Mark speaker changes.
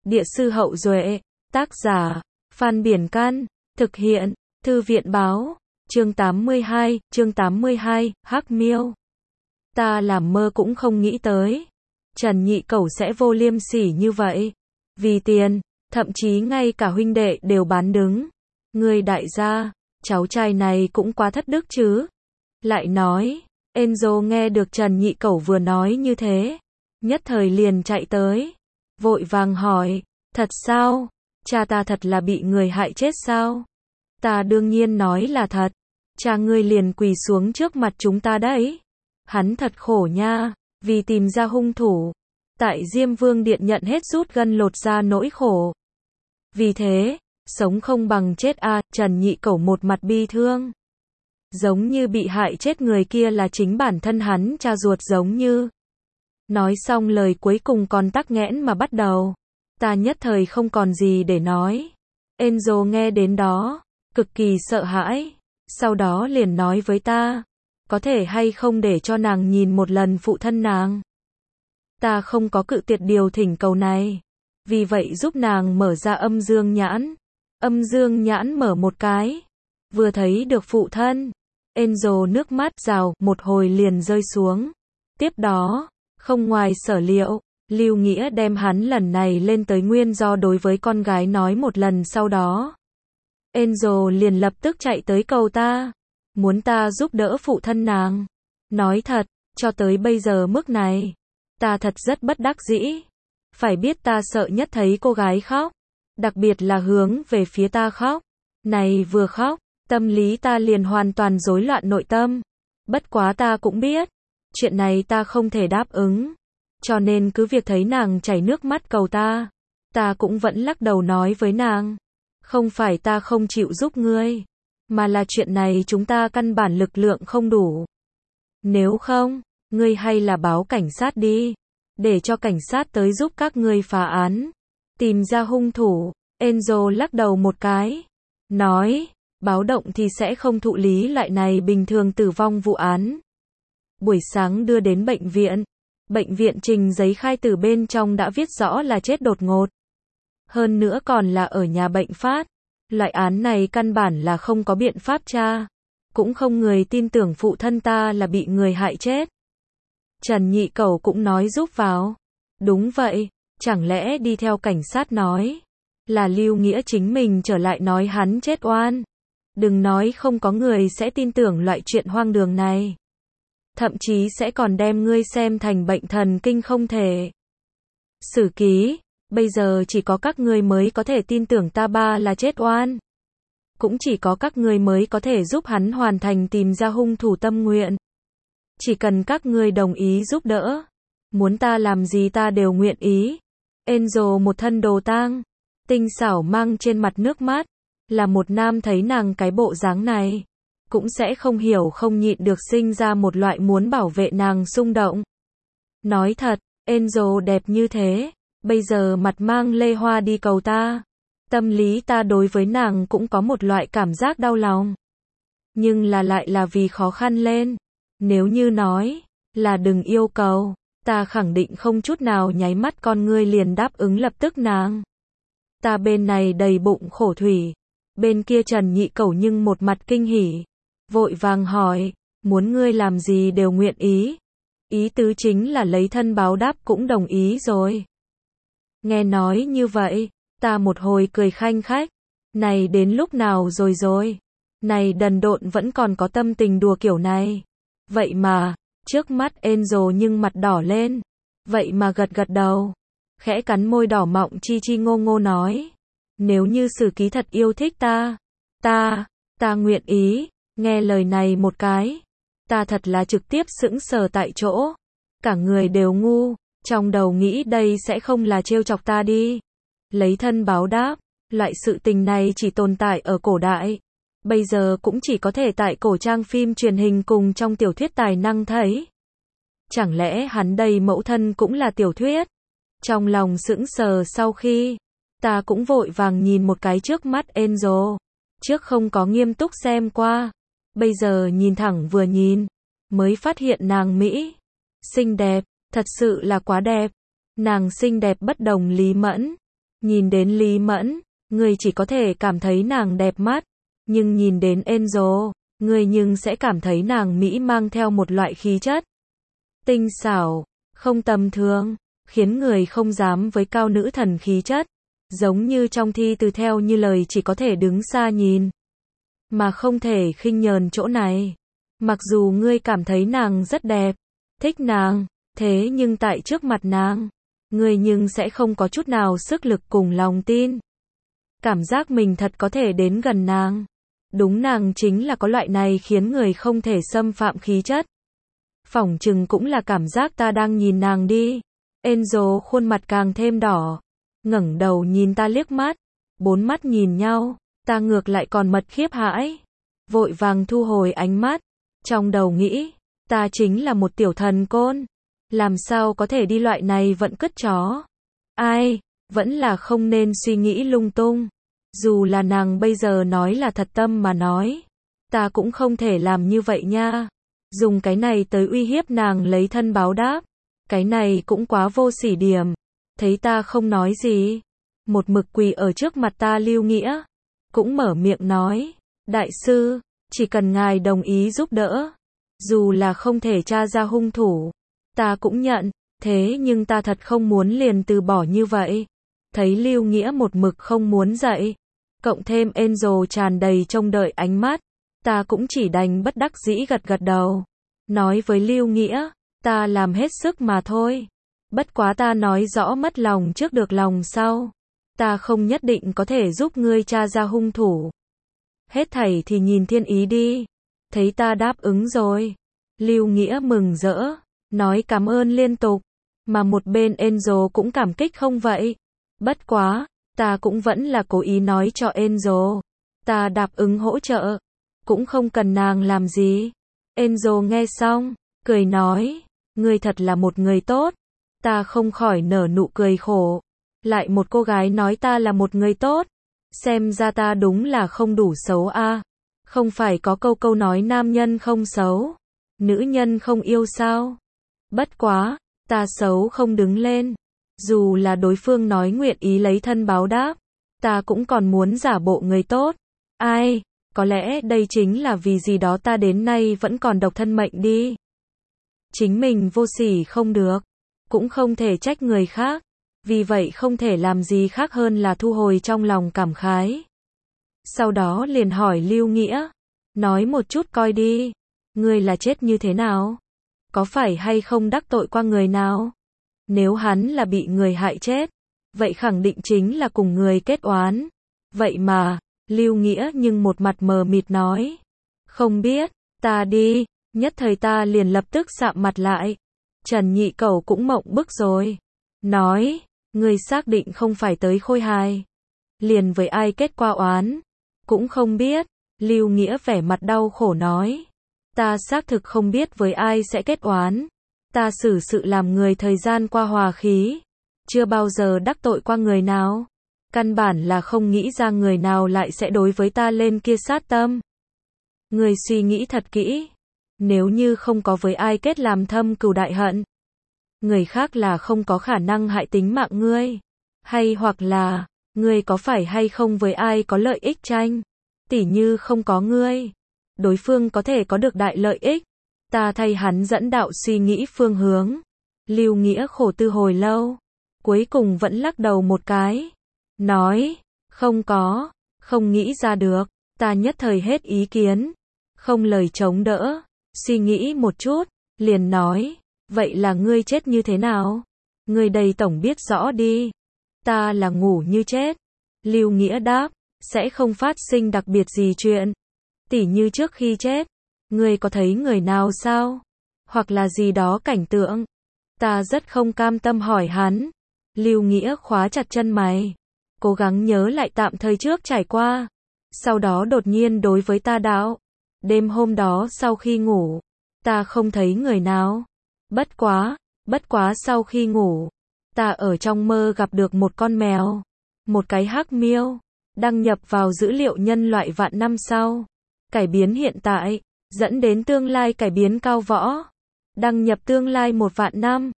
Speaker 1: Địa sư Hậu Duệ, tác giả, Phan Biển Can, thực hiện, Thư viện báo, chương 82, Hắc Miêu. Ta làm mơ cũng không nghĩ tới, Trần Nhị Cẩu sẽ vô liêm sỉ như vậy. Vì tiền, thậm chí ngay cả huynh đệ đều bán đứng. Ngươi đại gia, cháu trai này cũng quá thất đức chứ. Lại nói, Enzo nghe được Trần Nhị Cẩu vừa nói như thế, nhất thời liền chạy tới, vội vàng hỏi, thật sao? Cha ta thật là bị người hại chết sao? Ta đương nhiên nói là thật, cha ngươi liền quỳ xuống trước mặt chúng ta đấy. Hắn thật khổ nha, vì tìm ra hung thủ, tại Diêm Vương Điện nhận hết rút gân lột da nỗi khổ. Vì thế, sống không bằng chết a. Trần Nhị Cẩu một mặt bi thương. Giống như bị hại chết người kia là chính bản thân hắn cha ruột giống như. Nói xong lời cuối cùng còn tắc nghẽn mà bắt đầu. Ta nhất thời không còn gì để nói. Enzo nghe đến đó, cực kỳ sợ hãi. Sau đó liền nói với ta, có thể hay không để cho nàng nhìn một lần phụ thân nàng. Ta không có cự tuyệt điều thỉnh cầu này. Vì vậy giúp nàng mở ra âm dương nhãn. Âm dương nhãn mở một cái. Vừa thấy được phụ thân, Enzo nước mắt rào một hồi liền rơi xuống. Tiếp đó, không ngoài sở liệu, Lưu Nghĩa đem hắn lần này lên tới nguyên do đối với con gái nói một lần sau đó. Enzo liền lập tức chạy tới cầu ta, muốn ta giúp đỡ phụ thân nàng. Nói thật, cho tới bây giờ mức này, ta thật rất bất đắc dĩ. Phải biết ta sợ nhất thấy cô gái khóc, đặc biệt là hướng về phía ta khóc. Này vừa khóc, tâm lý ta liền hoàn toàn rối loạn nội tâm. Bất quá ta cũng biết, chuyện này ta không thể đáp ứng. Cho nên cứ việc thấy nàng chảy nước mắt cầu ta cũng vẫn lắc đầu nói với nàng. Không phải ta không chịu giúp ngươi, mà là chuyện này chúng ta căn bản lực lượng không đủ. Nếu không, ngươi hay là báo cảnh sát đi, để cho cảnh sát tới giúp các ngươi phá án, tìm ra hung thủ. Enzo lắc đầu một cái, nói, báo động thì sẽ không thụ lý loại này bình thường tử vong vụ án. Buổi sáng đưa đến bệnh viện trình giấy khai tử bên trong đã viết rõ là chết đột ngột. Hơn nữa còn là ở nhà bệnh phát. Loại án này căn bản là không có biện pháp tra. Cũng không người tin tưởng phụ thân ta là bị người hại chết. Trần Nhị Cẩu cũng nói giúp vào. Đúng vậy, chẳng lẽ đi theo cảnh sát nói là Lưu Nghĩa chính mình trở lại nói hắn chết oan. Đừng nói không có người sẽ tin tưởng loại chuyện hoang đường này. Thậm chí sẽ còn đem ngươi xem thành bệnh thần kinh không thể. Sử ký, bây giờ chỉ có các ngươi mới có thể tin tưởng ta ba là chết oan. Cũng chỉ có các ngươi mới có thể giúp hắn hoàn thành tìm ra hung thủ tâm nguyện. Chỉ cần các ngươi đồng ý giúp đỡ, muốn ta làm gì ta đều nguyện ý. Enzo một thân đồ tang, tinh xảo mang trên mặt nước mắt, là một nam thấy nàng cái bộ dáng này, cũng sẽ không hiểu không nhịn được sinh ra một loại muốn bảo vệ nàng xung động. Nói thật, Enzo đẹp như thế, bây giờ mặt mang lê hoa đi cầu ta. Tâm lý ta đối với nàng cũng có một loại cảm giác đau lòng. Nhưng lại là vì khó khăn lên. Nếu như nói là đừng yêu cầu, ta khẳng định không chút nào nháy mắt con ngươi liền đáp ứng lập tức nàng. Ta bên này đầy bụng khổ thủy, bên kia Trần Nhị Cẩu nhưng một mặt kinh hỉ, vội vàng hỏi, muốn ngươi làm gì đều nguyện ý. Ý tứ chính là lấy thân báo đáp cũng đồng ý rồi. Nghe nói như vậy, ta một hồi cười khanh khách. Này đến lúc nào rồi? Này đần độn vẫn còn có tâm tình đùa kiểu này. Vậy mà, trước mắt Enzo nhưng mặt đỏ lên. Vậy mà gật đầu. Khẽ cắn môi đỏ mọng chi ngô ngô nói. Nếu như Sử ký thật yêu thích ta nguyện ý. Nghe lời này một cái. Ta thật là trực tiếp sững sờ tại chỗ. Cả người đều ngu. Trong đầu nghĩ đây sẽ không là trêu chọc ta đi. Lấy thân báo đáp. Loại sự tình này chỉ tồn tại ở cổ đại. Bây giờ cũng chỉ có thể tại cổ trang phim truyền hình cùng trong tiểu thuyết tài năng thấy. Chẳng lẽ hắn đây mẫu thân cũng là tiểu thuyết? Trong lòng sững sờ sau khi, ta cũng vội vàng nhìn một cái trước mắt Enzo. Trước không có nghiêm túc xem qua. Bây giờ nhìn thẳng vừa nhìn, mới phát hiện nàng Mỹ. Xinh đẹp, thật sự là quá đẹp. Nàng xinh đẹp bất đồng lý mẫn. Nhìn đến Lý Mẫn, người chỉ có thể cảm thấy nàng đẹp mắt, nhưng nhìn đến Angel, người nhưng sẽ cảm thấy nàng mỹ mang theo một loại khí chất tinh xảo, không tầm thường, khiến người không dám với cao nữ thần khí chất, giống như trong thi từ theo như lời chỉ có thể đứng xa nhìn, mà không thể khinh nhờn chỗ này. Mặc dù ngươi cảm thấy nàng rất đẹp, thích nàng, thế nhưng tại trước mặt nàng, ngươi nhưng sẽ không có chút nào sức lực cùng lòng tin. Cảm giác mình thật có thể đến gần nàng. Đúng, nàng chính là có loại này khiến người không thể xâm phạm khí chất. Phỏng chừng cũng là cảm giác ta đang nhìn nàng đi. Angel khuôn mặt càng thêm đỏ, ngẩng đầu nhìn ta liếc mắt, bốn mắt nhìn nhau, ta ngược lại còn mật khiếp hãi, vội vàng thu hồi ánh mắt, trong đầu nghĩ, ta chính là một tiểu thần côn, làm sao có thể đi loại này vẫn cứt chó. Ai, vẫn là không nên suy nghĩ lung tung. Dù là nàng bây giờ nói là thật tâm mà nói, ta cũng không thể làm như vậy nha. Dùng cái này tới uy hiếp nàng lấy thân báo đáp, cái này cũng quá vô sỉ điểm. Thấy ta không nói gì, một mực quỳ ở trước mặt ta Lưu Nghĩa cũng mở miệng nói, đại sư, chỉ cần ngài đồng ý giúp đỡ, dù là không thể tra ra hung thủ, ta cũng nhận, thế nhưng ta thật không muốn liền từ bỏ như vậy. Thấy Lưu Nghĩa một mực không muốn dậy, cộng thêm Angel tràn đầy trông đợi ánh mắt, ta cũng chỉ đành bất đắc dĩ gật gật đầu, nói với Lưu Nghĩa, ta làm hết sức mà thôi. Bất quá ta nói rõ mất lòng trước được lòng sau, ta không nhất định có thể giúp ngươi tra ra hung thủ. Hết thảy thì nhìn thiên ý đi. Thấy ta đáp ứng rồi, Lưu Nghĩa mừng rỡ, nói cảm ơn liên tục, mà một bên Angel cũng cảm kích không vậy. Bất quá, ta cũng vẫn là cố ý nói cho Angel, ta đáp ứng hỗ trợ, cũng không cần nàng làm gì. Angel nghe xong, cười nói, ngươi thật là một người tốt. Ta không khỏi nở nụ cười khổ. Lại một cô gái nói ta là một người tốt. Xem ra ta đúng là không đủ xấu a. Không phải có câu nói nam nhân không xấu, nữ nhân không yêu sao? Bất quá, ta xấu không đứng lên. Dù là đối phương nói nguyện ý lấy thân báo đáp, ta cũng còn muốn giả bộ người tốt. Ai, có lẽ đây chính là vì gì đó ta đến nay vẫn còn độc thân mệnh đi. Chính mình vô sỉ không được, cũng không thể trách người khác, vì vậy không thể làm gì khác hơn là thu hồi trong lòng cảm khái. Sau đó liền hỏi Lưu Nghĩa, nói một chút coi đi, ngươi là chết như thế nào? Có phải hay không đắc tội qua người nào? Nếu hắn là bị người hại chết, vậy khẳng định chính là cùng người kết oán. Vậy mà, Lưu Nghĩa nhưng một mặt mờ mịt nói, không biết, ta đi, nhất thời ta liền lập tức sạm mặt lại. Trần Nhị Cẩu cũng mộng bức rồi, nói, ngươi xác định không phải tới Khôi Hài, liền với ai kết qua oán, cũng không biết. Lưu Nghĩa vẻ mặt đau khổ nói, ta xác thực không biết với ai sẽ kết oán, ta xử sự làm người thời gian qua hòa khí, chưa bao giờ đắc tội qua người nào, căn bản là không nghĩ ra người nào lại sẽ đối với ta lên kia sát tâm. Ngươi suy nghĩ thật kỹ, nếu như không có với ai kết làm thâm cừu đại hận, người khác là không có khả năng hại tính mạng ngươi, hay hoặc là, ngươi có phải hay không với ai có lợi ích tranh, tỉ như không có ngươi, đối phương có thể có được đại lợi ích. Ta thay hắn dẫn đạo suy nghĩ phương hướng. Lưu Nghĩa khổ tư hồi lâu, cuối cùng vẫn lắc đầu một cái, nói, không có, không nghĩ ra được. Ta nhất thời hết ý kiến, không lời chống đỡ, suy nghĩ một chút, liền nói, vậy là ngươi chết như thế nào? Ngươi đây tổng biết rõ đi. Ta là ngủ như chết. Lưu Nghĩa đáp, sẽ không phát sinh đặc biệt gì chuyện. Tỉ như trước khi chết, ngươi có thấy người nào sao? Hoặc là gì đó cảnh tượng? Ta rất không cam tâm hỏi hắn. Lưu Nghĩa khóa chặt chân mày, cố gắng nhớ lại tạm thời trước trải qua. Sau đó đột nhiên đối với ta đạo, đêm hôm đó sau khi ngủ, ta không thấy người nào. Bất quá sau khi ngủ, ta ở trong mơ gặp được một con mèo, một cái hắc miêu, đăng nhập vào dữ liệu nhân loại vạn năm sau, cải biến hiện tại, dẫn đến tương lai cải biến cao võ, đăng nhập tương lai 1 vạn năm.